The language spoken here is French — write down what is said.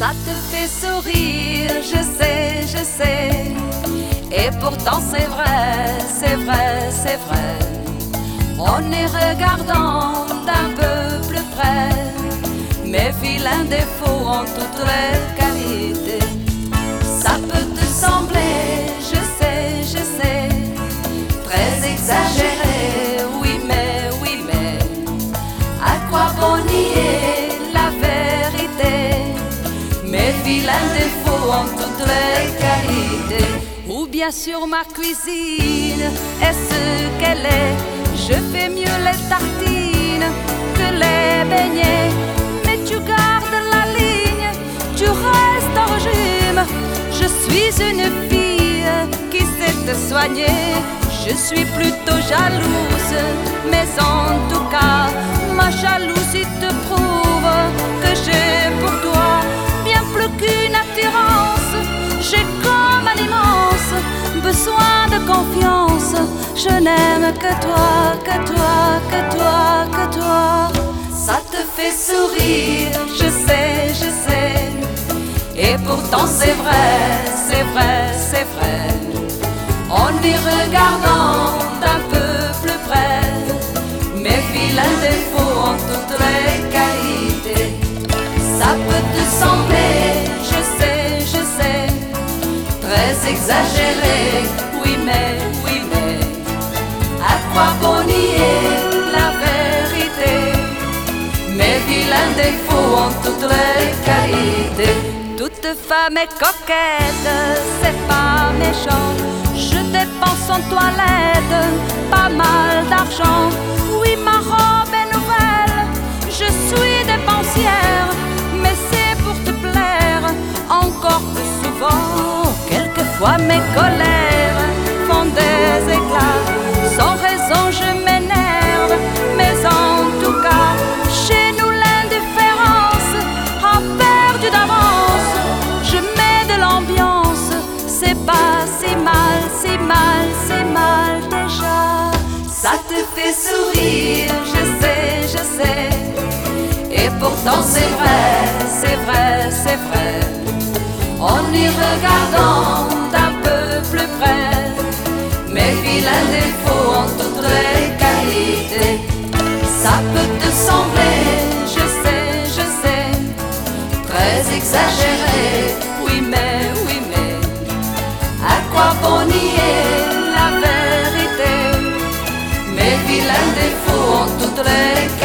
Ça te fait sourire, je sais. Et pourtant c'est vrai, c'est vrai, c'est vrai. En y regardant d'un peu plus près, mes vilains défauts ont toutes les qualités. Ça peut te sembler, je sais, très exagéré, oui mais, à quoi bon nier la vérité? Mes vilains défauts ont toutes les qualités. Ou bien sur ma cuisine, est-ce qu'elle est? Je fais mieux les tartines que les beignets. Mais tu gardes la ligne, tu restes en régime. Je suis une fille qui sait te soigner. Je suis plutôt jalouse, mais en tout cas, ma jalousie te prouve que j'ai pour toi bien plus qu'une attirance. J'ai comme un immense besoin de confiance. Je n'aime que toi, que toi, que toi, que toi. Ça te fait sourire, je sais. Et pourtant c'est vrai. En y regardant d'un peu plus près, mes vilains défauts ont toutes les qualités. Ça peut te sembler, je sais, très exagéré, oui mais, à quoi bon nier la vérité? Mes vilains défauts ont toutes les qualités. Toute femme est coquette, c'est pas méchant. Je dépense en toilette pas mal d'argent. Oui, ma robe est nouvelle, je suis dépensière, mais c'est pour te plaire encore plus souvent. Quelquefois mes colères font des éclats. Sans raison je m'énerve, mais en tout cas, chez nous l'indifférence a perdu d'avance. Je mets de l'ambiance, c'est pas si mal déjà. Ça te fait sourire, je sais. Et pourtant c'est vrai. En y regardant d'un peu plus près, mes vilains défauts ont toutes les qualités. Ça peut te sembler, je sais, très exagéré, oui mais, à quoi bon nier la vérité? Mes vilains défauts ont toutes les qualités.